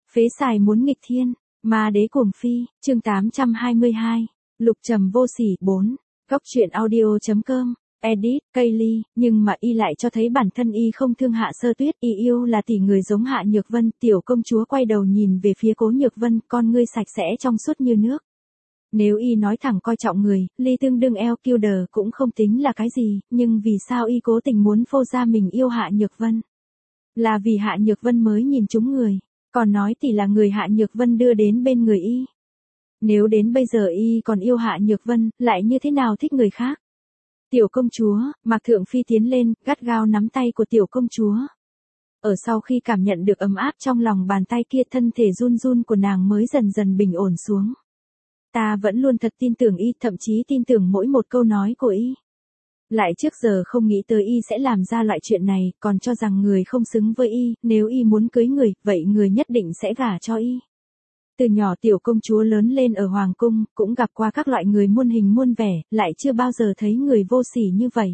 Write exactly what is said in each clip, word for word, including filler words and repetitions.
Phế xài muốn nghịch thiên, ma đế cuồng phi, chương tám trăm hai mươi hai, lục trầm vô sỉ, bốn, góc truyện audio.com, edit, Kaylee, nhưng mà y lại cho thấy bản thân y không thương Hạ Sơ Tuyết, y yêu là tỷ người giống Hạ Nhược Vân, tiểu công chúa quay đầu nhìn về phía Cố Nhược Vân, con ngươi sạch sẽ trong suốt như nước. Nếu y nói thẳng coi trọng người, ly tương đương eo kiêu đờ cũng không tính là cái gì, nhưng vì sao y cố tình muốn phô ra mình yêu Hạ Nhược Vân? Là vì Hạ Nhược Vân mới nhìn trúng người, còn nói tỷ là người Hạ Nhược Vân đưa đến bên người y. Nếu đến bây giờ y còn yêu Hạ Nhược Vân, lại như thế nào thích người khác? Tiểu công chúa, Mạc Thượng Phi tiến lên, gắt gao nắm tay của tiểu công chúa. Ở sau khi cảm nhận được ấm áp trong lòng bàn tay kia, thân thể run run của nàng mới dần dần bình ổn xuống. Ta vẫn luôn thật tin tưởng y, thậm chí tin tưởng mỗi một câu nói của y. Lại trước giờ không nghĩ tới y sẽ làm ra loại chuyện này, còn cho rằng người không xứng với y, nếu y muốn cưới người, vậy người nhất định sẽ gả cho y. Từ nhỏ tiểu công chúa lớn lên ở Hoàng Cung, cũng gặp qua các loại người muôn hình muôn vẻ, lại chưa bao giờ thấy người vô sỉ như vậy.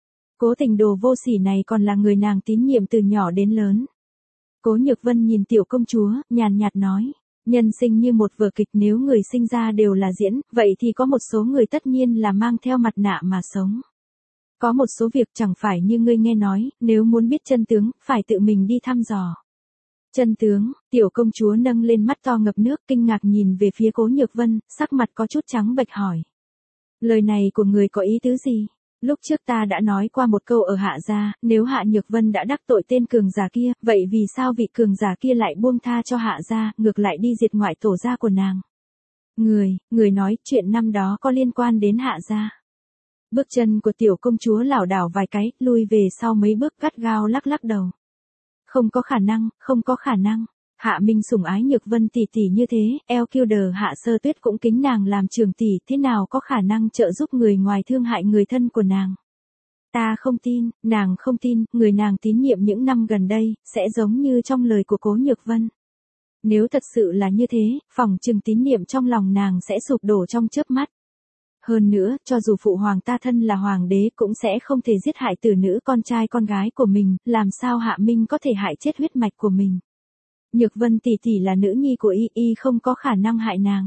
Cố Tình đồ vô sỉ này còn là người nàng tín nhiệm từ nhỏ đến lớn. Cố Nhược Vân nhìn tiểu công chúa, nhàn nhạt nói. Nhân sinh như một vở kịch, nếu người sinh ra đều là diễn, vậy thì có một số người tất nhiên là mang theo mặt nạ mà sống. Có một số việc chẳng phải như ngươi nghe nói, nếu muốn biết chân tướng, phải tự mình đi thăm dò. Chân tướng, tiểu công chúa nâng lên mắt to ngập nước, kinh ngạc nhìn về phía Cố Nhược Vân, sắc mặt có chút trắng bệch hỏi. Lời này của người có ý tứ gì? Lúc trước ta đã nói qua một câu ở Hạ gia, nếu Hạ Nhược Vân đã đắc tội tên cường giả kia, vậy vì sao vị cường giả kia lại buông tha cho Hạ gia, ngược lại đi diệt ngoại tổ gia của nàng? Người, người nói chuyện năm đó có liên quan đến Hạ gia. Bước chân của tiểu công chúa lảo đảo vài cái, lui về sau mấy bước, gắt gao lắc lắc đầu. Không có khả năng, không có khả năng. Hạ Minh sủng ái Nhược Vân tỷ tỷ như thế, eo kiêu đờ Hạ Sơ Tuyết cũng kính nàng làm trường tỷ, thế nào có khả năng trợ giúp người ngoài thương hại người thân của nàng. Ta không tin, nàng không tin, người nàng tín nhiệm những năm gần đây, sẽ giống như trong lời của Cố Nhược Vân. Nếu thật sự là như thế, phỏng chừng tín niệm trong lòng nàng sẽ sụp đổ trong chớp mắt. Hơn nữa, cho dù phụ hoàng ta thân là hoàng đế cũng sẽ không thể giết hại tử nữ con trai con gái của mình, làm sao Hạ Minh có thể hại chết huyết mạch của mình. Nhược Vân tỷ tỷ là nữ nhi của y, y không có khả năng hại nàng.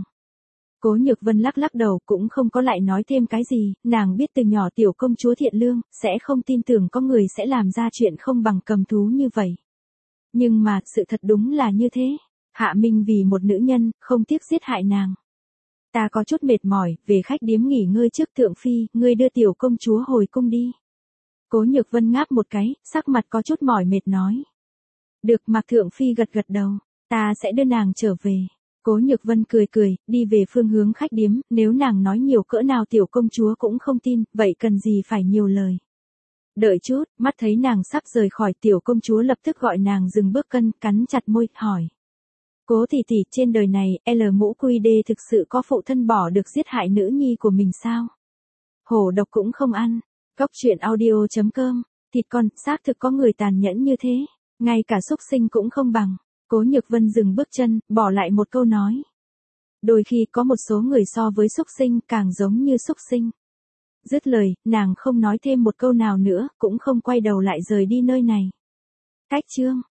Cố Nhược Vân lắc lắc đầu, cũng không có lại nói thêm cái gì, nàng biết từ nhỏ tiểu công chúa thiện lương, sẽ không tin tưởng có người sẽ làm ra chuyện không bằng cầm thú như vậy. Nhưng mà, sự thật đúng là như thế. Hạ Minh vì một nữ nhân, không tiếc giết hại nàng. Ta có chút mệt mỏi, về khách điếm nghỉ ngơi trước. Thượng Phi, ngươi đưa tiểu công chúa hồi cung đi. Cố Nhược Vân ngáp một cái, sắc mặt có chút mỏi mệt nói. Được, Mạc Thượng Phi gật gật đầu, ta sẽ đưa nàng trở về. Cố Nhược Vân cười cười, đi về phương hướng khách điếm, nếu nàng nói nhiều cỡ nào tiểu công chúa cũng không tin, vậy cần gì phải nhiều lời. Đợi chút, mắt thấy nàng sắp rời khỏi, tiểu công chúa lập tức gọi nàng dừng bước, cân, cắn chặt môi, hỏi. Cố tỷ tỷ, trên đời này, L mũ quy đê thực sự có phụ thân bỏ được giết hại nữ nhi của mình sao? Hổ độc cũng không ăn. Góc truyện audio.com, thịt con, xác thực có người tàn nhẫn như thế. Ngay cả súc sinh cũng không bằng. Cố Nhược Vân dừng bước chân, bỏ lại một câu nói. Đôi khi có một số người so với súc sinh càng giống như súc sinh. Dứt lời, nàng không nói thêm một câu nào nữa, cũng không quay đầu lại rời đi nơi này. Cách chương.